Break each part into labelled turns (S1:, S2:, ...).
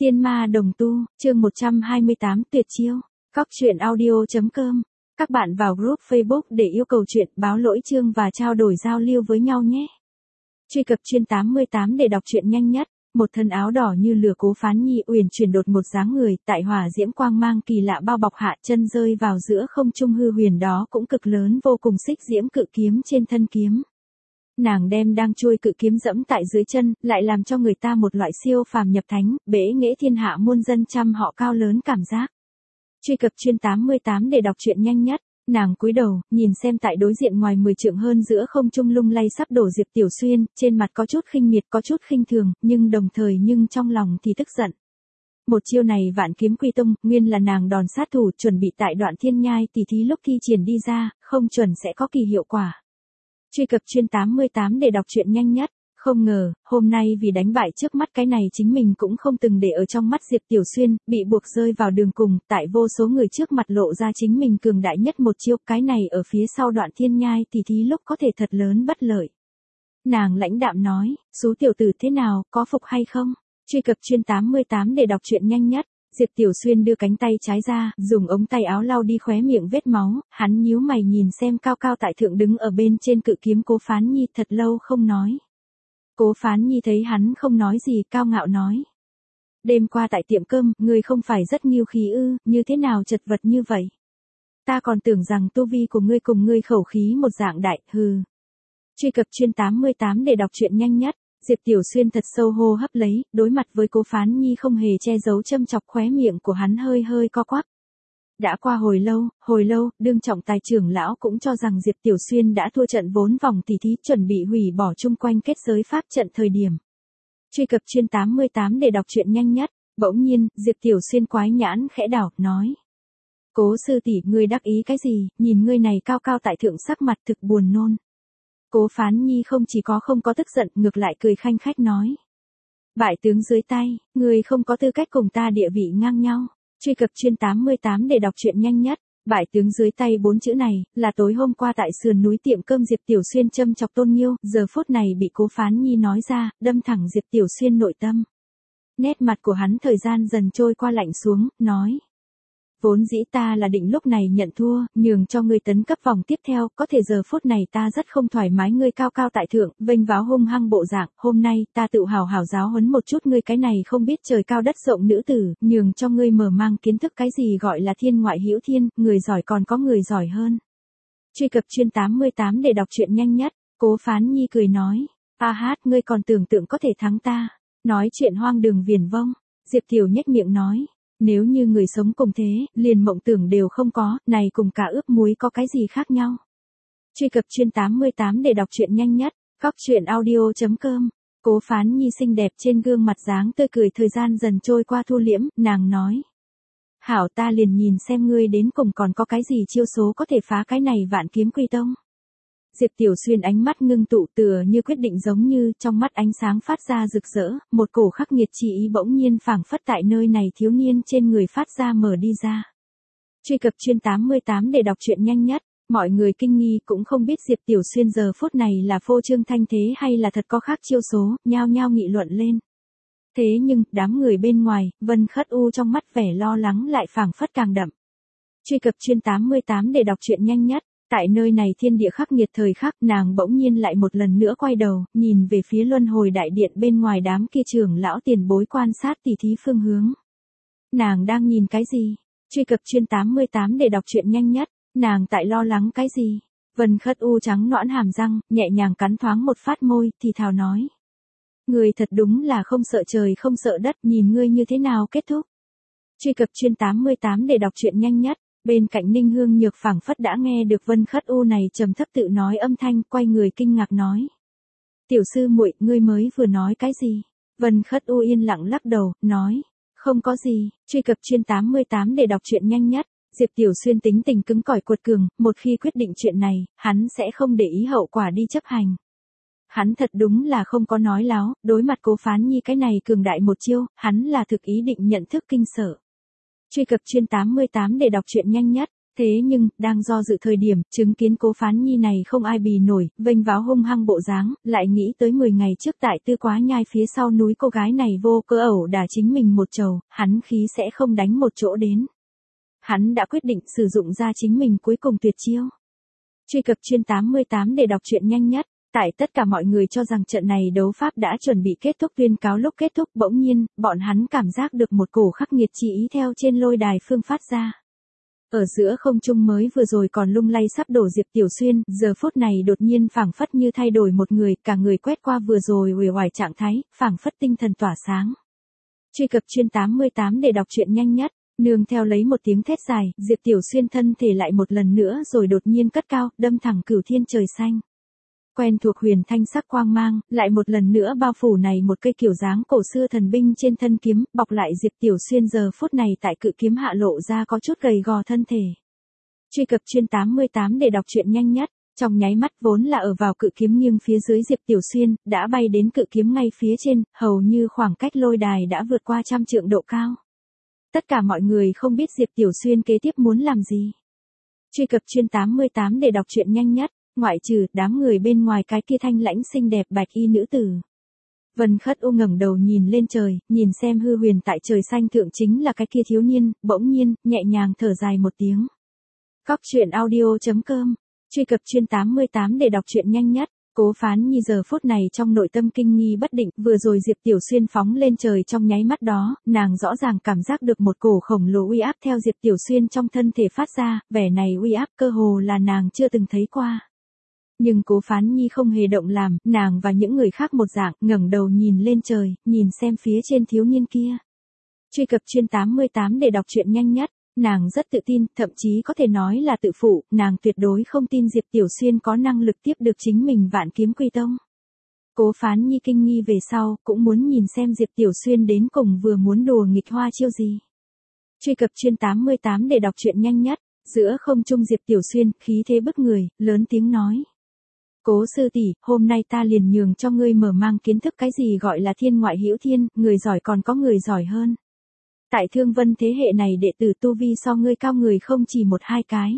S1: Tiên ma đồng tu, chương 128 tuyệt chiêu. Cóc truyện audio.com. Các bạn vào group Facebook để yêu cầu chuyện, báo lỗi chương và trao đổi giao lưu với nhau nhé. Truy cập chuyên 88 để đọc truyện nhanh nhất. Một thân áo đỏ như lửa Cố Phán Nhi uyển chuyển đột một dáng người, tại hỏa diễm quang mang kỳ lạ bao bọc hạ, chân rơi vào giữa không trung hư huyền đó cũng cực lớn vô cùng, xích diễm cự kiếm trên thân kiếm. Nàng đem đang trôi cự kiếm dẫm tại dưới chân, lại làm cho người ta một loại siêu phàm nhập thánh, bế nghệ thiên hạ muôn dân trăm họ cao lớn cảm giác. Truy cập chuyên 88 để đọc truyện nhanh nhất. Nàng cúi đầu, nhìn xem tại đối diện ngoài 10 trượng hơn giữa không trung lung lay sắp đổ Diệp Tiểu Xuyên, trên mặt có chút khinh miệt, có chút khinh thường, nhưng đồng thời trong lòng thì tức giận. Một chiêu này Vạn Kiếm Quy Tông, nguyên là nàng đòn sát thủ, chuẩn bị tại Đoạn Thiên Nhai tỉ thí lúc thi triển đi ra, không chuẩn sẽ có kỳ hiệu quả. Truy cập chuyên 88 để đọc truyện nhanh nhất. Không ngờ, hôm nay vì đánh bại trước mắt cái này chính mình cũng không từng để ở trong mắt Diệp Tiểu Xuyên, bị buộc rơi vào đường cùng, tại vô số người trước mặt lộ ra chính mình cường đại nhất một chiêu, cái này ở phía sau Đoạn Thiên Nhai tỉ thí lúc có thể thật lớn bất lợi. Nàng lãnh đạm nói, "Sú tiểu tử thế nào, có phục hay không?" Truy cập chuyên 88 để đọc truyện nhanh nhất. Diệp Tiểu Xuyên đưa cánh tay trái ra, dùng ống tay áo lau đi khóe miệng vết máu, hắn nhíu mày nhìn xem cao cao tại thượng đứng ở bên trên cự kiếm Cố Phán Nhi, thật lâu không nói. Cố Phán Nhi thấy hắn không nói gì, cao ngạo nói: "Đêm qua tại tiệm cơm, ngươi không phải rất nghiêu khí ư, như thế nào chật vật như vậy? Ta còn tưởng rằng tu vi của ngươi cùng ngươi khẩu khí một dạng đại, hừ." Truy cập chuyên 88 để đọc truyện nhanh nhất. Diệp Tiểu Xuyên thật sâu hô hấp lấy, đối mặt với Cố Phán Nhi không hề che giấu châm chọc, khóe miệng của hắn hơi hơi co quắp. Đã qua hồi lâu, đương trọng tài trưởng lão cũng cho rằng Diệp Tiểu Xuyên đã thua trận vốn vòng tỉ thí, chuẩn bị hủy bỏ chung quanh kết giới pháp trận thời điểm. Truy cập chuyên 88 để đọc truyện nhanh nhất. Bỗng nhiên, Diệp Tiểu Xuyên quái nhãn khẽ đảo, nói: "Cố sư tỷ, ngươi đắc ý cái gì, nhìn ngươi này cao cao tại thượng sắc mặt thực buồn nôn." Cố Phán Nhi không chỉ có không có tức giận, ngược lại cười khanh khách nói: "Bại tướng dưới tay, ngươi không có tư cách cùng ta địa vị ngang nhau." Truy cập chuyên 88 để đọc truyện nhanh nhất. Bại tướng dưới tay 4 chữ này, là tối hôm qua tại sườn núi tiệm cơm Diệp Tiểu Xuyên châm chọc Tôn Nghiêu, giờ phút này bị Cố Phán Nhi nói ra, đâm thẳng Diệp Tiểu Xuyên nội tâm. Nét mặt của hắn thời gian dần trôi qua lạnh xuống, nói: "Vốn dĩ ta là định lúc này nhận thua, nhường cho ngươi tấn cấp vòng tiếp theo, có thể giờ phút này ta rất không thoải mái, ngươi cao cao tại thượng, vênh váo hung hăng bộ dạng, hôm nay ta tự hào hảo giáo huấn một chút ngươi cái này không biết trời cao đất rộng nữ tử, nhường cho ngươi mở mang kiến thức cái gì gọi là thiên ngoại hữu thiên, người giỏi còn có người giỏi hơn." Truy cập chuyên 88 để đọc truyện nhanh nhất. Cố Phán Nhi cười nói: "A hát, ngươi còn tưởng tượng có thể thắng ta? Nói chuyện hoang đường viển vông." Diệp Tiểu nhếch miệng nói: "Nếu như người sống cùng thế, liền mộng tưởng đều không có, này cùng cả ướp muối có cái gì khác nhau?" Truy cập chuyên 88 để đọc truyện nhanh nhất. Cóc truyện audio.com. Cố Phán Nhi xinh đẹp trên gương mặt dáng tươi cười thời gian dần trôi qua thu liễm, nàng nói: "Hảo, ta liền nhìn xem ngươi đến cùng còn có cái gì chiêu số có thể phá cái này Vạn Kiếm Quy Tông." Diệp Tiểu Xuyên ánh mắt ngưng tụ, tựa như quyết định giống như, trong mắt ánh sáng phát ra rực rỡ, một cổ khắc nghiệt chi ý bỗng nhiên phảng phất tại nơi này thiếu niên trên người phát ra mở đi ra. Truy cập chuyên 88 để đọc truyện nhanh nhất. Mọi người kinh nghi cũng không biết Diệp Tiểu Xuyên giờ phút này là phô trương thanh thế hay là thật có khác chiêu số, nhao nhao nghị luận lên. Thế nhưng, đám người bên ngoài, Vân Khất U trong mắt vẻ lo lắng lại phảng phất càng đậm. Truy cập chuyên 88 để đọc truyện nhanh nhất. Tại nơi này thiên địa khắc nghiệt thời khắc, nàng bỗng nhiên lại một lần nữa quay đầu, nhìn về phía luân hồi đại điện bên ngoài đám kia trưởng lão tiền bối quan sát tỉ thí phương hướng. Nàng đang nhìn cái gì? Truy cập chuyên 88 để đọc truyện nhanh nhất. Nàng tại lo lắng cái gì? Vân Khất U trắng nõn hàm răng, nhẹ nhàng cắn thoáng một phát môi, thì thào nói: "Ngươi thật đúng là không sợ trời không sợ đất, nhìn ngươi như thế nào kết thúc." Truy cập chuyên 88 để đọc truyện nhanh nhất. Bên cạnh Ninh Hương Nhược phảng phất đã nghe được Vân Khất U này trầm thấp tự nói âm thanh, quay người kinh ngạc nói: "Tiểu sư muội, ngươi mới vừa nói cái gì?" Vân Khất U yên lặng lắc đầu, nói: "Không có gì." Truy cập chuyên 88 để đọc truyện nhanh nhất. Diệp Tiểu Xuyên tính tình cứng cỏi cuột cường, một khi quyết định chuyện này, hắn sẽ không để ý hậu quả đi chấp hành. Hắn thật đúng là không có nói láo, đối mặt Cố Phán Nhi cái này cường đại một chiêu, hắn là thực ý định nhận thức kinh sợ. Truy cập chuyên 88 để đọc truyện nhanh nhất. Thế nhưng, đang do dự thời điểm, chứng kiến Cố Phán Nhi này không ai bì nổi, vênh váo hung hăng bộ dáng, lại nghĩ tới 10 ngày trước tại Tư Quá Nhai phía sau núi cô gái này vô cớ ẩu đả chính mình một trầu, hắn khí sẽ không đánh một chỗ đến. Hắn đã quyết định sử dụng ra chính mình cuối cùng tuyệt chiêu. Truy cập chuyên 88 để đọc truyện nhanh nhất. Tại tất cả mọi người cho rằng trận này đấu pháp đã chuẩn bị kết thúc tuyên cáo lúc kết thúc bỗng nhiên, bọn hắn cảm giác được một cổ khắc nghiệt chỉ ý theo trên lôi đài phương phát ra. Ở giữa không trung mới vừa rồi còn lung lay sắp đổ Diệp Tiểu Xuyên, giờ phút này đột nhiên phảng phất như thay đổi một người, cả người quét qua vừa rồi uể oải trạng thái, phảng phất tinh thần tỏa sáng. Truy cập chuyên 88 để đọc truyện nhanh nhất. Nương theo lấy một tiếng thét dài, Diệp Tiểu Xuyên thân thể lại một lần nữa rồi đột nhiên cất cao, đâm thẳng cửu thiên trời xanh. Quen thuộc huyền thanh sắc quang mang, lại một lần nữa bao phủ này một cây kiểu dáng cổ xưa thần binh trên thân kiếm, bọc lại Diệp Tiểu Xuyên giờ phút này tại cự kiếm hạ lộ ra có chút gầy gò thân thể. Truy cập chuyên 88 để đọc truyện nhanh nhất. Trong nháy mắt vốn là ở vào cự kiếm nghiêng phía dưới Diệp Tiểu Xuyên, đã bay đến cự kiếm ngay phía trên, hầu như khoảng cách lôi đài đã vượt qua 100 trượng độ cao. Tất cả mọi người không biết Diệp Tiểu Xuyên kế tiếp muốn làm gì. Truy cập chuyên 88 để đọc truyện nhanh nhất, ngoại trừ đám người bên ngoài cái kia thanh lãnh xinh đẹp bạch y nữ tử. Vân Khất U ngẩng đầu nhìn lên trời, nhìn xem hư huyền tại trời xanh thượng chính là cái kia thiếu niên, bỗng nhiên, nhẹ nhàng thở dài một tiếng. Cóc truyện audio.com, truy cập chuyên 88 để đọc truyện nhanh nhất. Cố Phán Nhi giờ phút này trong nội tâm kinh nghi bất định, vừa rồi Diệp Tiểu Xuyên phóng lên trời trong nháy mắt đó, nàng rõ ràng cảm giác được một cổ khổng lồ uy áp theo Diệp Tiểu Xuyên trong thân thể phát ra, vẻ này uy áp cơ hồ là nàng chưa từng thấy qua. Nhưng Cố Phán Nhi không hề động làm, nàng và những người khác một dạng, ngẩng đầu nhìn lên trời, nhìn xem phía trên thiếu niên kia. Truy cập chuyên 88 để đọc truyện nhanh nhất. Nàng rất tự tin, thậm chí có thể nói là tự phụ, nàng tuyệt đối không tin Diệp Tiểu Xuyên có năng lực tiếp được chính mình Vạn Kiếm Quy Tông. Cố Phán Nhi kinh nghi về sau, cũng muốn nhìn xem Diệp Tiểu Xuyên đến cùng vừa muốn đùa nghịch hoa chiêu gì. Truy cập chuyên 88 để đọc truyện nhanh nhất. Giữa không trung Diệp Tiểu Xuyên, khí thế bức người, lớn tiếng nói. Cố sư tỷ, hôm nay ta liền nhường cho ngươi mở mang kiến thức cái gì gọi là thiên ngoại hữu thiên, người giỏi còn có người giỏi hơn. Tại Thương Vân thế hệ này đệ tử tu vi so ngươi cao người không chỉ một hai cái.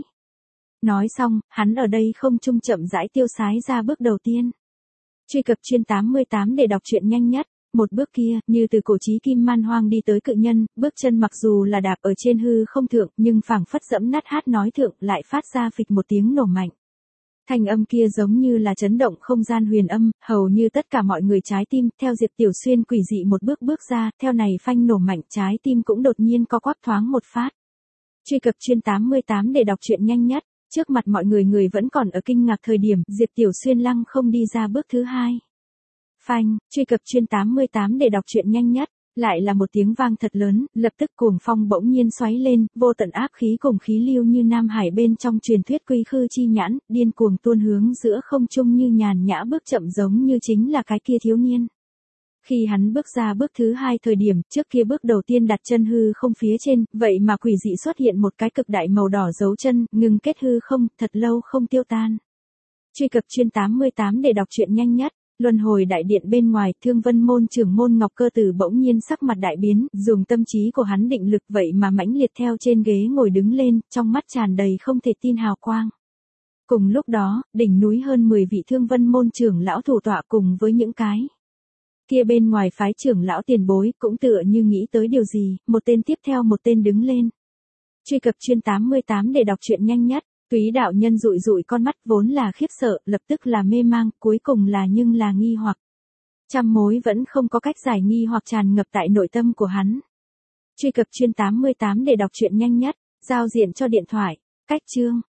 S1: Nói xong, hắn ở đây không trung chậm rãi tiêu sái ra bước đầu tiên. Truy cập chuyên 88 để đọc truyện nhanh nhất. Một bước kia, như từ cổ chí kim man hoang đi tới cự nhân, bước chân mặc dù là đạp ở trên hư không thượng, nhưng phảng phất dẫm nát hát nói thượng lại phát ra phịch một tiếng nổ mạnh. Thanh âm kia giống như là chấn động không gian huyền âm, hầu như tất cả mọi người trái tim, theo Diệp Tiểu Xuyên quỷ dị một bước bước ra, theo này phanh nổ mạnh trái tim cũng đột nhiên co quắp thoáng một phát. Truy cập chuyên 88 để đọc truyện nhanh nhất, trước mặt mọi người vẫn còn ở kinh ngạc thời điểm, Diệp Tiểu Xuyên lăng không đi ra bước thứ hai. Phanh, truy cập chuyên 88 để đọc truyện nhanh nhất. Lại là một tiếng vang thật lớn, lập tức cuồng phong bỗng nhiên xoáy lên, vô tận áp khí cùng khí lưu như Nam Hải bên trong truyền thuyết quy khư chi nhãn, điên cuồng tuôn hướng giữa không trung như nhàn nhã bước chậm giống như chính là cái kia thiếu niên. Khi hắn bước ra bước thứ hai thời điểm, trước kia bước đầu tiên đặt chân hư không phía trên, vậy mà quỷ dị xuất hiện một cái cực đại màu đỏ dấu chân, ngừng kết hư không, thật lâu không tiêu tan. Truy cập chuyên 88 để đọc truyện nhanh nhất. Luân hồi đại điện bên ngoài, Thương Vân môn trưởng môn Ngọc Cơ Tử bỗng nhiên sắc mặt đại biến, dùng tâm trí của hắn định lực vậy mà mãnh liệt theo trên ghế ngồi đứng lên, trong mắt tràn đầy không thể tin hào quang. Cùng lúc đó, đỉnh núi hơn 10 vị Thương Vân môn trưởng lão thủ tọa cùng với những cái kia bên ngoài phái trưởng lão tiền bối cũng tựa như nghĩ tới điều gì, một tên tiếp theo một tên đứng lên. Truy cập chuyên 88 để đọc truyện nhanh nhất. Túy đạo nhân dụi dụi con mắt vốn là khiếp sợ, lập tức là mê mang, cuối cùng là nhưng là nghi hoặc. Trăm mối vẫn không có cách giải nghi hoặc tràn ngập tại nội tâm của hắn. Truy cập chuyên 88 để đọc truyện nhanh nhất, giao diện cho điện thoại, cách chương.